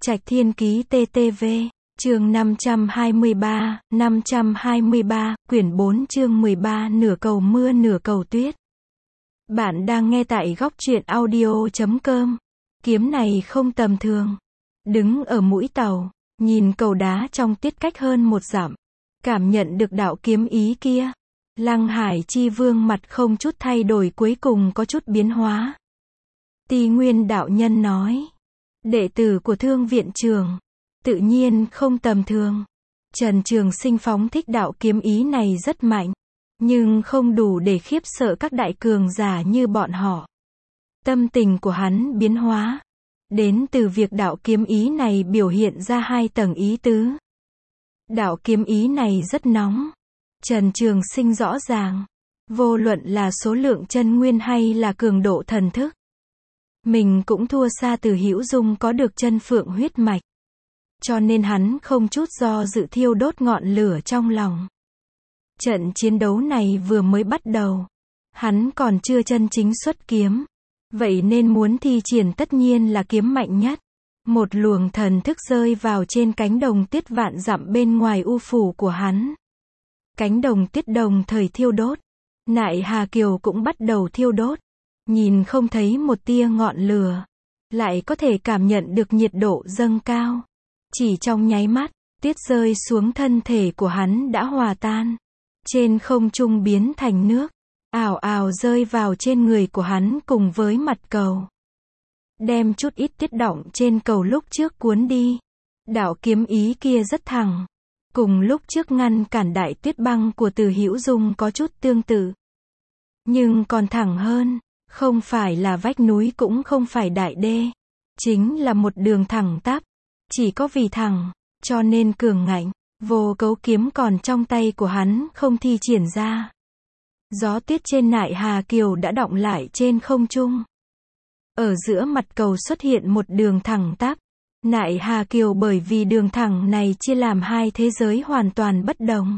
Trạch Thiên Ký TTV, chương 523, quyển 4 chương 13 nửa cầu mưa nửa cầu tuyết. Bạn đang nghe tại góc truyện audio.com. Kiếm này không tầm thường. Đứng ở mũi tàu, nhìn cầu đá trong tuyết cách hơn một dặm, cảm nhận được đạo kiếm ý kia. Lăng Hải Chi Vương mặt không chút thay đổi cuối cùng có chút biến hóa. Ti Nguyên đạo nhân nói, đệ tử của Thương viện trường, tự nhiên không tầm thường. Trần Trường Sinh phóng thích đạo kiếm ý này rất mạnh, nhưng không đủ để khiếp sợ các đại cường giả như bọn họ. Tâm tình của hắn biến hóa, đến từ việc đạo kiếm ý này biểu hiện ra hai tầng ý tứ. Đạo kiếm ý này rất nóng. Trần Trường Sinh rõ ràng, vô luận là số lượng chân nguyên hay là cường độ thần thức, mình cũng thua xa Từ Hữu Dung có được chân phượng huyết mạch. Cho nên hắn không chút do dự thiêu đốt ngọn lửa trong lòng. Trận chiến đấu này vừa mới bắt đầu, hắn còn chưa chân chính xuất kiếm, vậy nên muốn thi triển tất nhiên là kiếm mạnh nhất. Một luồng thần thức rơi vào trên cánh đồng tuyết vạn dặm bên ngoài u phủ của hắn. Cánh đồng tuyết đồng thời thiêu đốt, Nại Hà Kiều cũng bắt đầu thiêu đốt. Nhìn không thấy một tia ngọn lửa, lại có thể cảm nhận được nhiệt độ dâng cao. Chỉ trong nháy mắt, tuyết rơi xuống thân thể của hắn đã hòa tan. Trên không trung biến thành nước, ào ào rơi vào trên người của hắn cùng với mặt cầu. Đem chút ít tuyết đọng trên cầu lúc trước cuốn đi. Đạo kiếm ý kia rất thẳng. Cùng lúc trước ngăn cản đại tuyết băng của Từ Hữu Dung có chút tương tự. Nhưng còn thẳng hơn. Không phải là vách núi cũng không phải đại đê. Chính là một đường thẳng tắp. Chỉ có vì thẳng, cho nên cường ngạnh. Vô cấu kiếm còn trong tay của hắn không thi triển ra. Gió tuyết trên Nại Hà Kiều đã đọng lại trên không trung. Ở giữa mặt cầu xuất hiện một đường thẳng tắp. Nại Hà Kiều bởi vì đường thẳng này chia làm hai thế giới hoàn toàn bất đồng.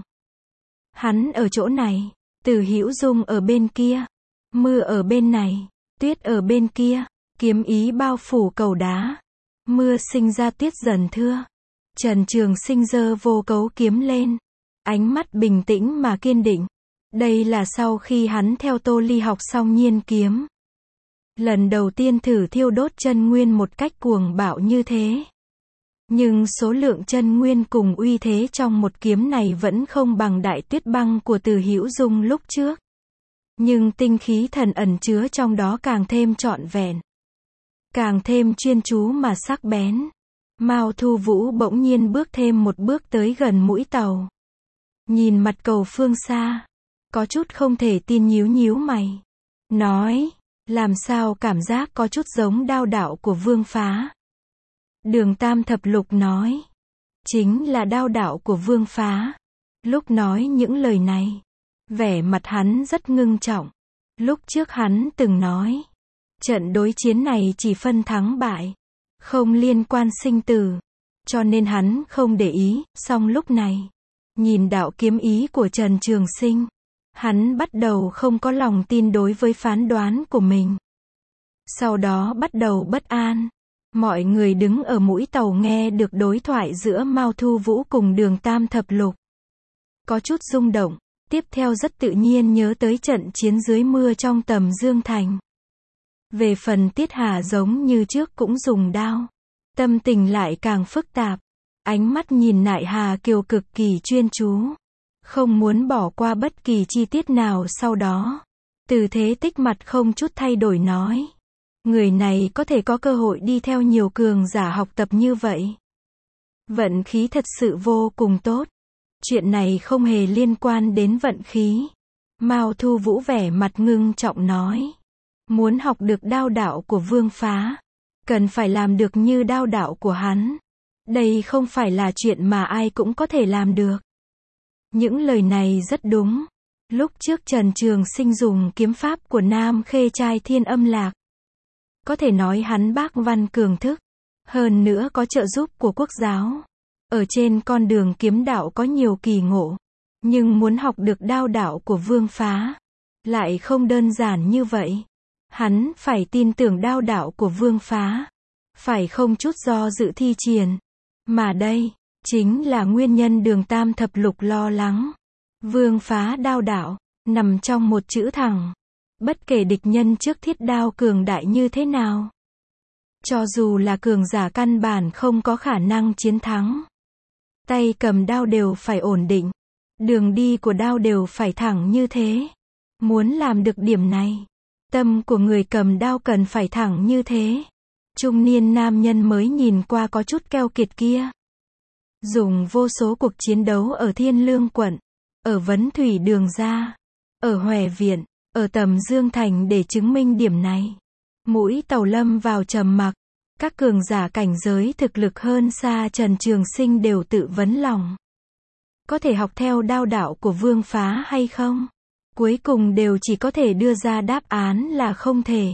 Hắn ở chỗ này, Từ Hữu Dung ở bên kia. Mưa ở bên này, tuyết ở bên kia, kiếm ý bao phủ cầu đá. Mưa sinh ra tuyết dần thưa. Trần Trường Sinh giơ vô cấu kiếm lên. Ánh mắt bình tĩnh mà kiên định. Đây là sau khi hắn theo Tô Ly học xong nhiên kiếm. Lần đầu tiên thử thiêu đốt chân nguyên một cách cuồng bạo như thế. Nhưng số lượng chân nguyên cùng uy thế trong một kiếm này vẫn không bằng đại tuyết băng của Từ Hữu Dung lúc trước. Nhưng tinh khí thần ẩn chứa trong đó càng thêm trọn vẹn. Càng thêm chuyên chú mà sắc bén. Mao Thu Vũ bỗng nhiên bước thêm một bước tới gần mũi tàu. Nhìn mặt cầu phương xa. Có chút không thể tin nhíu nhíu mày. Nói, làm sao cảm giác có chút giống đao đạo của Vương Phá. Đường Tam Thập Lục nói. Chính là đao đạo của Vương Phá. Lúc nói những lời này, vẻ mặt hắn rất ngưng trọng. Lúc trước hắn từng nói, trận đối chiến này chỉ phân thắng bại, không liên quan sinh tử. Cho nên hắn không để ý, song lúc này, nhìn đạo kiếm ý của Trần Trường Sinh, hắn bắt đầu không có lòng tin đối với phán đoán của mình. Sau đó bắt đầu bất an. Mọi người đứng ở mũi tàu nghe được đối thoại giữa Mao Thu Vũ cùng Đường Tam Thập Lục. Có chút rung động. Tiếp theo rất tự nhiên nhớ tới trận chiến dưới mưa trong Tầm Dương Thành. Về phần Tiết Hà giống như trước cũng dùng đao. Tâm tình lại càng phức tạp. Ánh mắt nhìn Nại Hà Kiều cực kỳ chuyên chú. Không muốn bỏ qua bất kỳ chi tiết nào sau đó. Từ Thế Tích mặt không chút thay đổi nói. Người này có thể có cơ hội đi theo nhiều cường giả học tập như vậy. Vận khí thật sự vô cùng tốt. Chuyện này không hề liên quan đến vận khí. Mao Thu Vũ vẻ mặt ngưng trọng nói. Muốn học được đao đạo của Vương Phá, cần phải làm được như đao đạo của hắn. Đây không phải là chuyện mà ai cũng có thể làm được. Những lời này rất đúng. Lúc trước Trần Trường Sinh dùng kiếm pháp của Nam Khê Trai Thiên Âm Lạc. Có thể nói hắn bác văn cường thức. Hơn nữa có trợ giúp của quốc giáo. Ở trên con đường kiếm đạo có nhiều kỳ ngộ. Nhưng muốn học được đao đạo của Vương Phá, lại không đơn giản như vậy. Hắn phải tin tưởng đao đạo của Vương Phá. phải không chút do dự thi triển. Mà đây, chính là nguyên nhân Đường Tam Thập Lục lo lắng. Vương Phá đao đạo, nằm trong một chữ thẳng. Bất kể địch nhân trước thiết đao cường đại như thế nào. Cho dù là cường giả căn bản không có khả năng chiến thắng. Tay cầm đao đều phải ổn định. Đường đi của đao đều phải thẳng như thế. Muốn làm được điểm này, tâm của người cầm đao cần phải thẳng như thế. Trung niên nam nhân mới nhìn qua có chút keo kiệt kia. Dùng vô số cuộc chiến đấu ở Thiên Lương quận, ở Vấn Thủy Đường Ra, ở Hòe Viện, ở Tầm Dương Thành để chứng minh điểm này. Mũi Tàu lâm vào trầm mặc. Các cường giả cảnh giới thực lực hơn xa Trần Trường Sinh đều tự vấn lòng. Có thể học theo đao đạo của Vương Phá hay không? Cuối cùng đều chỉ có thể đưa ra đáp án là không thể.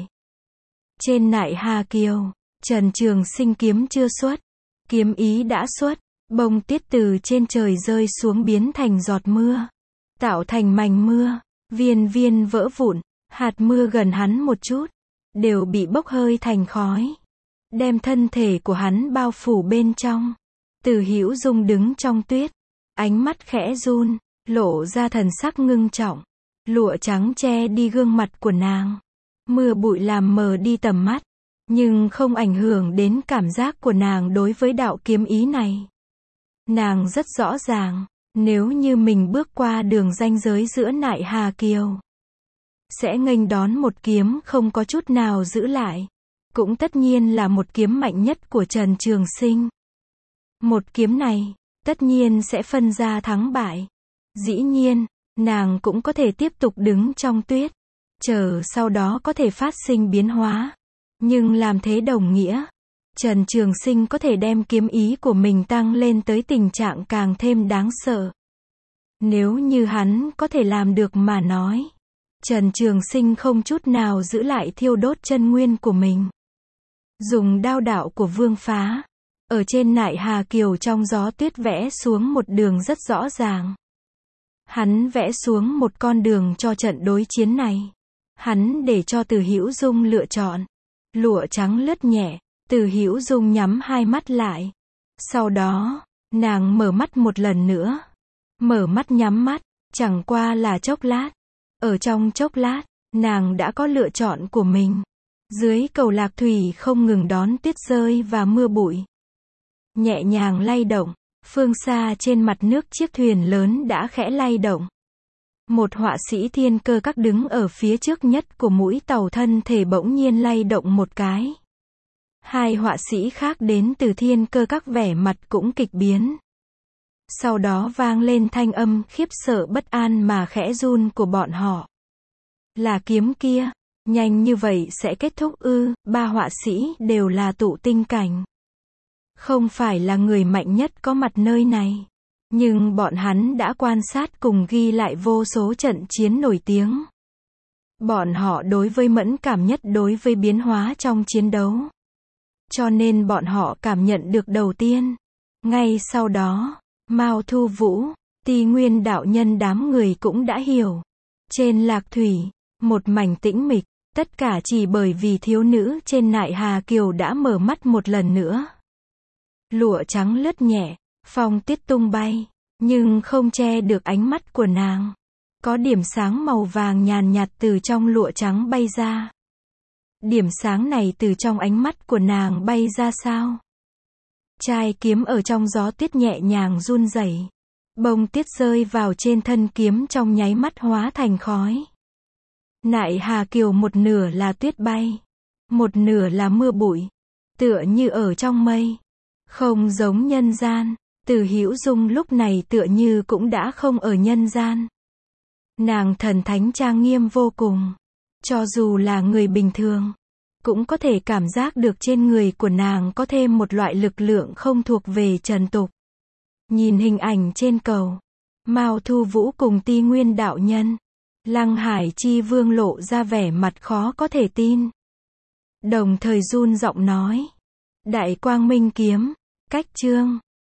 Trên Nại Hà Kiều, Trần Trường Sinh kiếm chưa xuất, kiếm ý đã xuất, bông tiết từ trên trời rơi xuống biến thành giọt mưa, tạo thành mảnh mưa, viên viên vỡ vụn, hạt mưa gần hắn một chút, đều bị bốc hơi thành khói, đem thân thể của hắn bao phủ bên trong. Từ Hữu Dung đứng trong tuyết, ánh mắt khẽ run, lộ ra thần sắc ngưng trọng. Lụa trắng che đi gương mặt của nàng. Mưa bụi làm mờ đi tầm mắt, nhưng không ảnh hưởng đến cảm giác của nàng đối với đạo kiếm ý này. Nàng rất rõ ràng, nếu như mình bước qua đường ranh giới giữa Nại Hà Kiều, sẽ nghênh đón một kiếm không có chút nào giữ lại. Cũng tất nhiên là một kiếm mạnh nhất của Trần Trường Sinh. Một kiếm này, tất nhiên sẽ phân ra thắng bại. Dĩ nhiên, nàng cũng có thể tiếp tục đứng trong tuyết, chờ sau đó có thể phát sinh biến hóa. Nhưng làm thế đồng nghĩa, Trần Trường Sinh có thể đem kiếm ý của mình tăng lên tới tình trạng càng thêm đáng sợ. Nếu như hắn có thể làm được mà nói, Trần Trường Sinh không chút nào giữ lại thiêu đốt chân nguyên của mình. Dùng đao đạo của Vương Phá, ở trên Nại Hà Kiều trong gió tuyết vẽ xuống một đường rất rõ ràng. Hắn vẽ xuống một con đường cho trận đối chiến này. Hắn để cho Từ Hữu Dung lựa chọn. Lụa trắng lướt nhẹ, Từ Hữu Dung nhắm hai mắt lại. Sau đó, nàng mở mắt một lần nữa. Mở mắt nhắm mắt, chẳng qua là chốc lát. Ở trong chốc lát, nàng đã có lựa chọn của mình. Dưới cầu Lạc Thủy không ngừng đón tuyết rơi và mưa bụi. Nhẹ nhàng lay động. Phương xa trên mặt nước chiếc thuyền lớn đã khẽ lay động. Một họa sĩ Thiên Cơ Các đứng ở phía trước nhất của mũi tàu thân thể bỗng nhiên lay động một cái. Hai họa sĩ khác đến từ Thiên Cơ Các vẻ mặt cũng kịch biến. Sau đó vang lên thanh âm khiếp sợ bất an mà khẽ run của bọn họ. Là kiếm kia, nhanh như vậy sẽ kết thúc ư? Ba họa sĩ đều là tụ tinh cảnh. Không phải là người mạnh nhất có mặt nơi này. Nhưng bọn hắn đã quan sát cùng ghi lại vô số trận chiến nổi tiếng. Bọn họ đối với mẫn cảm nhất đối với biến hóa trong chiến đấu. Cho nên bọn họ cảm nhận được đầu tiên. Ngay sau đó, Mao Thu Vũ, Ti Nguyên đạo nhân đám người cũng đã hiểu. Trên Lạc Thủy, một mảnh tĩnh mịch, tất cả chỉ bởi vì thiếu nữ trên Nại Hà Kiều đã mở mắt một lần nữa. Lụa trắng lướt nhẹ, phong tiết tung bay, nhưng không che được ánh mắt của nàng. Có điểm sáng màu vàng nhàn nhạt từ trong lụa trắng bay ra. Điểm sáng này từ trong ánh mắt của nàng bay ra sao? Chai kiếm ở trong gió tuyết nhẹ nhàng run rẩy. Bông tiết rơi vào trên thân kiếm trong nháy mắt hóa thành khói. Nại Hà Kiều một nửa là tuyết bay, một nửa là mưa bụi, tựa như ở trong mây. Không giống nhân gian, Từ Hữu Dung lúc này tựa như cũng đã không ở nhân gian. Nàng thần thánh trang nghiêm vô cùng. Cho dù là người bình thường, cũng có thể cảm giác được trên người của nàng có thêm một loại lực lượng không thuộc về trần tục. Nhìn hình ảnh trên cầu, Mao Thu Vũ cùng Ti Nguyên đạo nhân, Lăng Hải Chi Vương lộ ra vẻ mặt khó có thể tin. Đồng thời run giọng nói. Đại Quang Minh kiếm, cách chương.